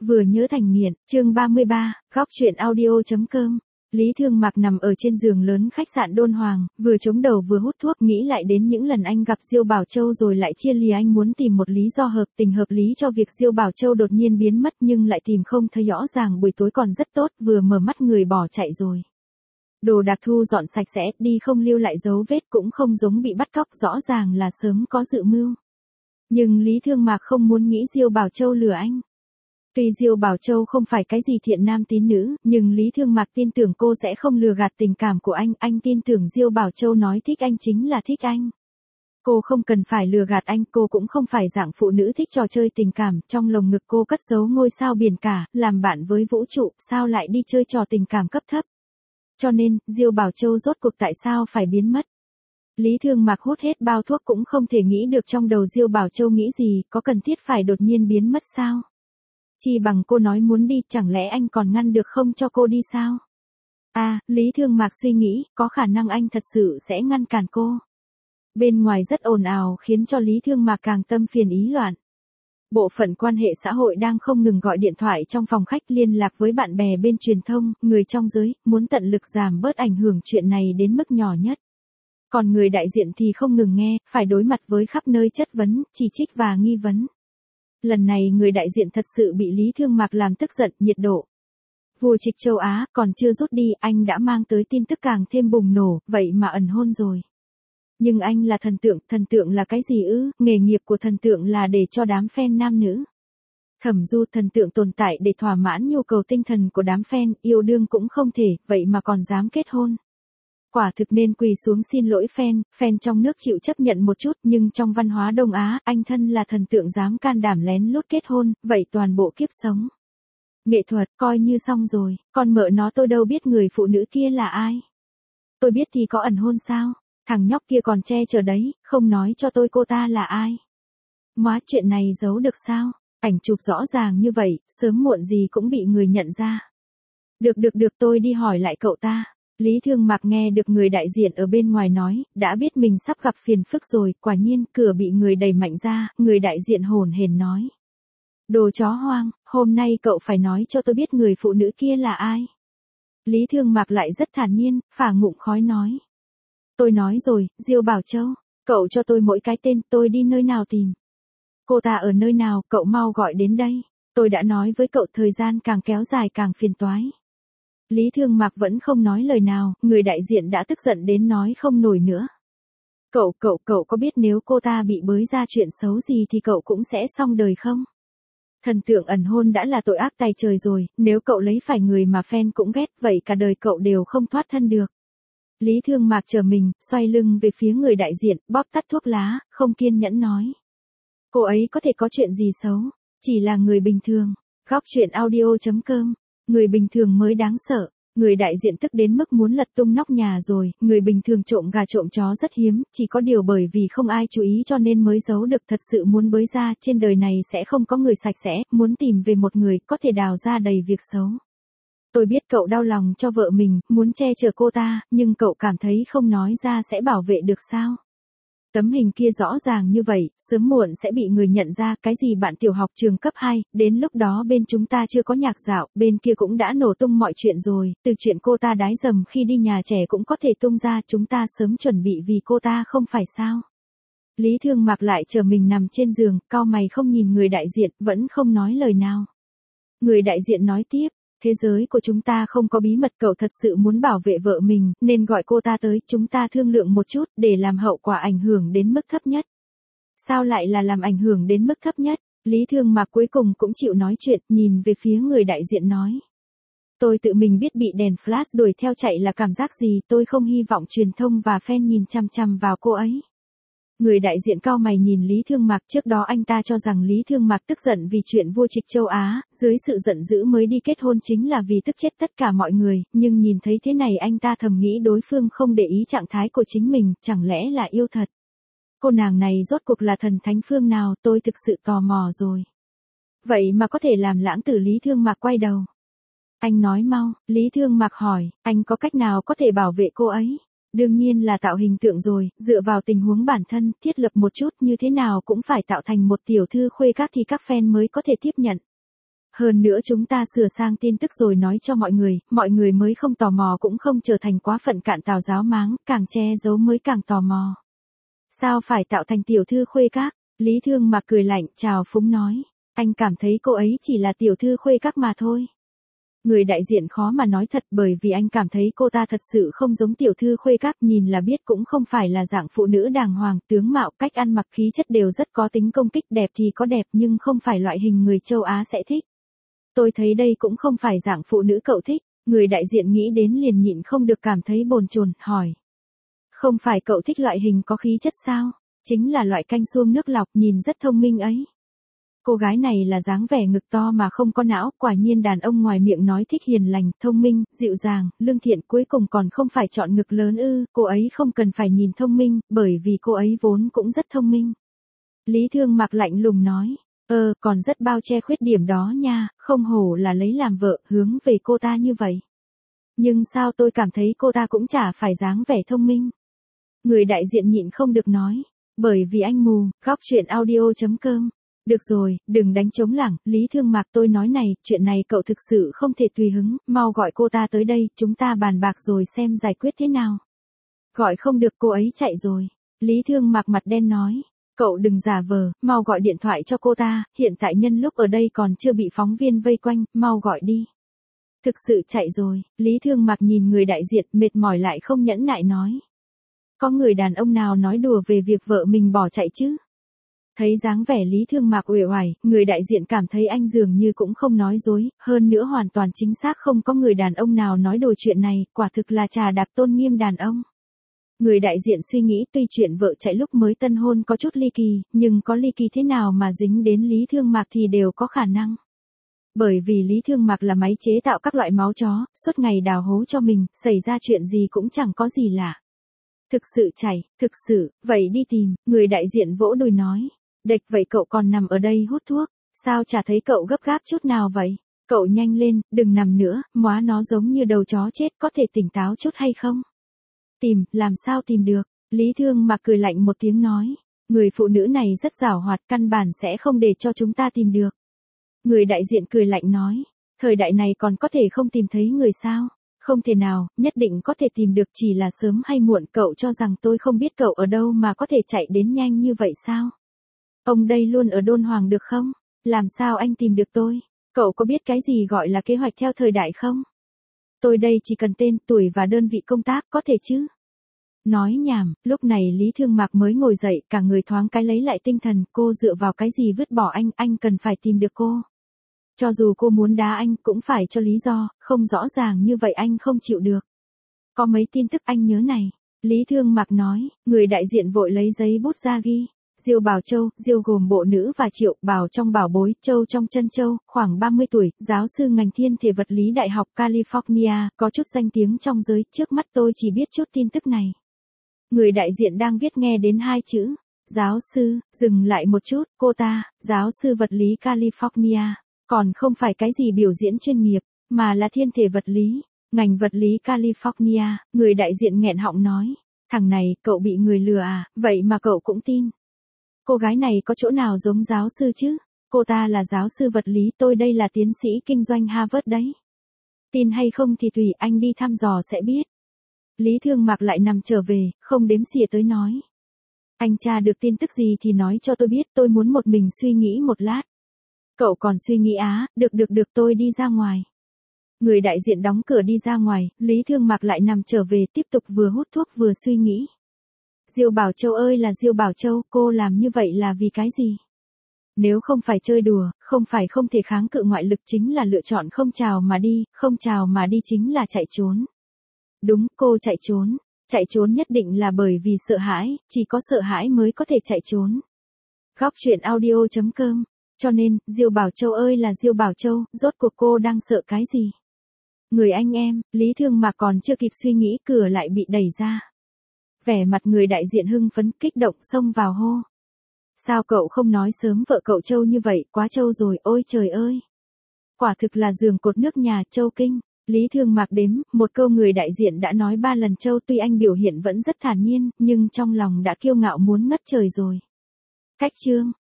Vừa nhớ thành nghiện, chương 33, góc chuyện audio.com. Lý Thương Mạc nằm ở trên giường lớn khách sạn Đôn Hoàng, vừa chống đầu vừa hút thuốc, nghĩ lại đến những lần anh gặp Diêu Bảo Châu rồi lại chia lìa. Anh muốn tìm một lý do hợp tình hợp lý cho việc Diêu Bảo Châu đột nhiên biến mất, nhưng lại tìm không thấy rõ ràng. Buổi tối còn rất tốt, vừa mở mắt người bỏ chạy rồi. Đồ đạc thu dọn sạch sẽ, đi không lưu lại dấu vết, cũng không giống bị bắt cóc, rõ ràng là sớm có dự mưu. Nhưng Lý Thương Mạc không muốn nghĩ Diêu Bảo Châu lừa anh. Tuy Diêu Bảo Châu không phải cái gì thiện nam tín nữ, nhưng Lý Thương Mạc tin tưởng cô sẽ không lừa gạt tình cảm của anh tin tưởng Diêu Bảo Châu nói thích anh chính là thích anh. Cô không cần phải lừa gạt anh, cô cũng không phải dạng phụ nữ thích trò chơi tình cảm, trong lồng ngực cô cất giấu ngôi sao biển cả, làm bạn với vũ trụ, sao lại đi chơi trò tình cảm cấp thấp. Cho nên, Diêu Bảo Châu rốt cuộc tại sao phải biến mất? Lý Thương Mạc hút hết bao thuốc cũng không thể nghĩ được trong đầu Diêu Bảo Châu nghĩ gì, có cần thiết phải đột nhiên biến mất sao? Chỉ bằng cô nói muốn đi, chẳng lẽ anh còn ngăn được không cho cô đi sao? Lý Thương Mạc suy nghĩ, có khả năng anh thật sự sẽ ngăn cản cô. Bên ngoài rất ồn ào khiến cho Lý Thương Mạc càng tâm phiền ý loạn. Bộ phận quan hệ xã hội đang không ngừng gọi điện thoại trong phòng khách liên lạc với bạn bè bên truyền thông, người trong giới, muốn tận lực giảm bớt ảnh hưởng chuyện này đến mức nhỏ nhất. Còn người đại diện thì không ngừng nghe, phải đối mặt với khắp nơi chất vấn, chỉ trích và nghi vấn. Lần này người đại diện thật sự bị Lý Thương Mạc làm tức giận, nhiệt độ. Vua trịch châu Á còn chưa rút đi, anh đã mang tới tin tức càng thêm bùng nổ, vậy mà ẩn hôn rồi. Nhưng anh là thần tượng là cái gì ư? Nghề nghiệp của thần tượng là để cho đám fan nam nữ. Thẩm Du, thần tượng tồn tại để thỏa mãn nhu cầu tinh thần của đám fan, yêu đương cũng không thể, vậy mà còn dám kết hôn. Quả thực nên quỳ xuống xin lỗi fan trong nước chịu chấp nhận một chút, nhưng trong văn hóa Đông Á, anh thân là thần tượng dám can đảm lén lút kết hôn, vậy toàn bộ kiếp sống. Nghệ thuật, coi như xong rồi, con mợ nó tôi đâu biết người phụ nữ kia là ai. Tôi biết thì có ẩn hôn sao, thằng nhóc kia còn che chở đấy, không nói cho tôi cô ta là ai. Móa, chuyện này giấu được sao, ảnh chụp rõ ràng như vậy, sớm muộn gì cũng bị người nhận ra. Được tôi đi hỏi lại cậu ta. Lý Thương Mạc nghe được người đại diện ở bên ngoài nói, đã biết mình sắp gặp phiền phức rồi, quả nhiên, cửa bị người đẩy mạnh ra, người đại diện hồn hển nói. Đồ chó hoang, hôm nay cậu phải nói cho tôi biết người phụ nữ kia là ai. Lý Thương Mạc lại rất thản nhiên, phả ngụm khói nói. Tôi nói rồi, Diêu Bảo Châu, cậu cho tôi mỗi cái tên, tôi đi nơi nào tìm. Cô ta ở nơi nào, cậu mau gọi đến đây. Tôi đã nói với cậu, thời gian càng kéo dài càng phiền toái. Lý Thương Mạc vẫn không nói lời nào, người đại diện đã tức giận đến nói không nổi nữa. Cậu có biết nếu cô ta bị bới ra chuyện xấu gì thì cậu cũng sẽ xong đời không? Thần tượng ẩn hôn đã là tội ác tày trời rồi, nếu cậu lấy phải người mà fan cũng ghét, vậy cả đời cậu đều không thoát thân được. Lý Thương Mạc chờ mình, xoay lưng về phía người đại diện, bóp tắt thuốc lá, không kiên nhẫn nói. Cô ấy có thể có chuyện gì xấu, chỉ là người bình thường. Góc chuyện audio.com. Người bình thường mới đáng sợ. Người đại diện tức đến mức muốn lật tung nóc nhà rồi, người bình thường trộm gà trộm chó rất hiếm, chỉ có điều bởi vì không ai chú ý cho nên mới giấu được, thật sự muốn bới ra, trên đời này sẽ không có người sạch sẽ, muốn tìm về một người, có thể đào ra đầy việc xấu. Tôi biết cậu đau lòng cho vợ mình, muốn che chở cô ta, nhưng cậu cảm thấy không nói ra sẽ bảo vệ được sao? Tấm hình kia rõ ràng như vậy, sớm muộn sẽ bị người nhận ra, cái gì bạn tiểu học trường cấp 2, đến lúc đó bên chúng ta chưa có nhạc dạo, bên kia cũng đã nổ tung mọi chuyện rồi, từ chuyện cô ta đái dầm khi đi nhà trẻ cũng có thể tung ra, chúng ta sớm chuẩn bị vì cô ta không phải sao. Lý Thương Mạc lại chờ mình nằm trên giường, cau mày không nhìn người đại diện, vẫn không nói lời nào. Người đại diện nói tiếp. Thế giới của chúng ta không có bí mật, cậu thật sự muốn bảo vệ vợ mình, nên gọi cô ta tới, chúng ta thương lượng một chút, để làm hậu quả ảnh hưởng đến mức thấp nhất. Sao lại là làm ảnh hưởng đến mức thấp nhất? Lý Thương Mạc cuối cùng cũng chịu nói chuyện, nhìn về phía người đại diện nói. Tôi tự mình biết bị đèn flash đuổi theo chạy là cảm giác gì, tôi không hy vọng truyền thông và fan nhìn chăm chăm vào cô ấy. Người đại diện cau mày nhìn Lý Thương Mạc, trước đó anh ta cho rằng Lý Thương Mạc tức giận vì chuyện vua trịch châu Á, dưới sự giận dữ mới đi kết hôn chính là vì tức chết tất cả mọi người, nhưng nhìn thấy thế này anh ta thầm nghĩ đối phương không để ý trạng thái của chính mình, chẳng lẽ là yêu thật. Cô nàng này rốt cuộc là thần thánh phương nào, tôi thực sự tò mò rồi. Vậy mà có thể làm lãng tử. Lý Thương Mạc quay đầu. Anh nói mau, Lý Thương Mạc hỏi, anh có cách nào có thể bảo vệ cô ấy? Đương nhiên là tạo hình tượng rồi, dựa vào tình huống bản thân, thiết lập một chút, như thế nào cũng phải tạo thành một tiểu thư khuê các thì các fan mới có thể tiếp nhận. Hơn nữa chúng ta sửa sang tin tức rồi nói cho mọi người mới không tò mò cũng không trở thành quá phận cạn tào giáo máng, càng che giấu mới càng tò mò. Sao phải tạo thành tiểu thư khuê các? Lý Thương Mạc cười lạnh, chào phúng nói. Anh cảm thấy cô ấy chỉ là tiểu thư khuê các mà thôi. Người đại diện khó mà nói thật bởi vì anh cảm thấy cô ta thật sự không giống tiểu thư khuê các, nhìn là biết cũng không phải là dạng phụ nữ đàng hoàng, tướng mạo, cách ăn mặc, khí chất đều rất có tính công kích, đẹp thì có đẹp nhưng không phải loại hình người châu Á sẽ thích. Tôi thấy đây cũng không phải dạng phụ nữ cậu thích. Người đại diện nghĩ đến liền nhịn không được cảm thấy bồn chồn, hỏi. Không phải cậu thích loại hình có khí chất sao? Chính là loại canh xuông nước lọc nhìn rất thông minh ấy. Cô gái này là dáng vẻ ngực to mà không có não, quả nhiên đàn ông ngoài miệng nói thích hiền lành, thông minh, dịu dàng, lương thiện, cuối cùng còn không phải chọn ngực lớn ư? Cô ấy không cần phải nhìn thông minh, bởi vì cô ấy vốn cũng rất thông minh. Lý Thương Mạc lạnh lùng nói. Còn rất bao che khuyết điểm đó nha, không hổ là lấy làm vợ, hướng về cô ta như vậy. Nhưng sao tôi cảm thấy cô ta cũng chả phải dáng vẻ thông minh. Người đại diện nhịn không được nói. Bởi vì anh mù, góc chuyện audio.com. Được rồi, đừng đánh trống lảng, Lý Thương Mạc, tôi nói này, chuyện này cậu thực sự không thể tùy hứng, mau gọi cô ta tới đây, chúng ta bàn bạc rồi xem giải quyết thế nào. Gọi không được, cô ấy chạy rồi. Lý Thương Mạc mặt đen nói. Cậu đừng giả vờ, mau gọi điện thoại cho cô ta, hiện tại nhân lúc ở đây còn chưa bị phóng viên vây quanh, mau gọi đi. Thực sự chạy rồi, Lý Thương Mạc nhìn người đại diện mệt mỏi lại không nhẫn nại nói. Có người đàn ông nào nói đùa về việc vợ mình bỏ chạy chứ? Thấy dáng vẻ Lý Thương Mạc uể oải, người đại diện cảm thấy anh dường như cũng không nói dối, hơn nữa hoàn toàn chính xác không có người đàn ông nào nói đùa chuyện này, quả thực là trà đạp tôn nghiêm đàn ông. Người đại diện suy nghĩ tuy chuyện vợ chạy lúc mới tân hôn có chút ly kỳ, nhưng có ly kỳ thế nào mà dính đến Lý Thương Mạc thì đều có khả năng. Bởi vì Lý Thương Mạc là máy chế tạo các loại máu chó, suốt ngày đào hố cho mình, xảy ra chuyện gì cũng chẳng có gì lạ. Thực sự chảy, thực sự, vậy đi tìm, người đại diện vỗ đùi nói. Đệch vậy cậu còn nằm ở đây hút thuốc, sao chả thấy cậu gấp gáp chút nào vậy? Cậu nhanh lên, đừng nằm nữa, móa nó giống như đầu chó chết, có thể tỉnh táo chút hay không? Tìm, làm sao tìm được? Lý Thương Mạc cười lạnh một tiếng nói. Người phụ nữ này rất giảo hoạt, căn bản sẽ không để cho chúng ta tìm được. Người đại diện cười lạnh nói. Thời đại này còn có thể không tìm thấy người sao? Không thể nào, nhất định có thể tìm được, chỉ là sớm hay muộn. Cậu cho rằng tôi không biết cậu ở đâu mà có thể chạy đến nhanh như vậy sao? Ông đây luôn ở đôn hoàng được không? Làm sao anh tìm được tôi? Cậu có biết cái gì gọi là kế hoạch theo thời đại không? Tôi đây chỉ cần tên, tuổi và đơn vị công tác, có thể chứ? Nói nhảm, lúc này Lý Thương Mạc mới ngồi dậy, cả người thoáng cái lấy lại tinh thần, cô dựa vào cái gì vứt bỏ anh cần phải tìm được cô. Cho dù cô muốn đá anh, cũng phải cho lý do, không rõ ràng như vậy anh không chịu được. Có mấy tin tức anh nhớ này. Lý Thương Mạc nói, người đại diện vội lấy giấy bút ra ghi. Diêu Bảo Châu, Diêu gồm bộ nữ và Triệu, Bảo trong bảo bối, Châu trong chân Châu, khoảng 30 tuổi, giáo sư ngành thiên thể vật lý Đại học California, có chút danh tiếng trong giới, trước mắt tôi chỉ biết chút tin tức này. Người đại diện đang viết nghe đến hai chữ, giáo sư, dừng lại một chút, cô ta, giáo sư vật lý California, còn không phải cái gì biểu diễn chuyên nghiệp, mà là thiên thể vật lý, ngành vật lý California, người đại diện nghẹn họng nói, thằng này, cậu bị người lừa à, vậy mà cậu cũng tin. Cô gái này có chỗ nào giống giáo sư chứ? Cô ta là giáo sư vật lý, tôi đây là tiến sĩ kinh doanh Harvard đấy. Tin hay không thì tùy anh đi thăm dò sẽ biết. Lý Thương Mạc lại nằm trở về, không đếm xỉa tới nói. Anh tra được tin tức gì thì nói cho tôi biết, tôi muốn một mình suy nghĩ một lát. Cậu còn suy nghĩ á, được tôi đi ra ngoài. Người đại diện đóng cửa đi ra ngoài, Lý Thương Mạc lại nằm trở về tiếp tục vừa hút thuốc vừa suy nghĩ. Diêu Bảo Châu ơi là Diêu Bảo Châu, cô làm như vậy là vì cái gì? Nếu không phải chơi đùa, không phải không thể kháng cự ngoại lực chính là lựa chọn không chào mà đi, không chào mà đi chính là chạy trốn. Đúng, cô chạy trốn nhất định là bởi vì sợ hãi, chỉ có sợ hãi mới có thể chạy trốn. Góc chuyện audio.com, cho nên, Diêu Bảo Châu ơi là Diêu Bảo Châu, rốt cuộc cô đang sợ cái gì? Người anh em, Lý Thương Mạc còn chưa kịp suy nghĩ cửa lại bị đẩy ra. Vẻ mặt người đại diện hưng phấn kích động xông vào hô. Sao cậu không nói sớm vợ cậu Châu như vậy, quá Châu rồi, ôi trời ơi. Quả thực là giường cột nước nhà Châu kinh. Lý Thương Mạc đếm, một câu người đại diện đã nói 3 lần Châu, tuy anh biểu hiện vẫn rất thản nhiên, nhưng trong lòng đã kiêu ngạo muốn ngất trời rồi. Cách chương.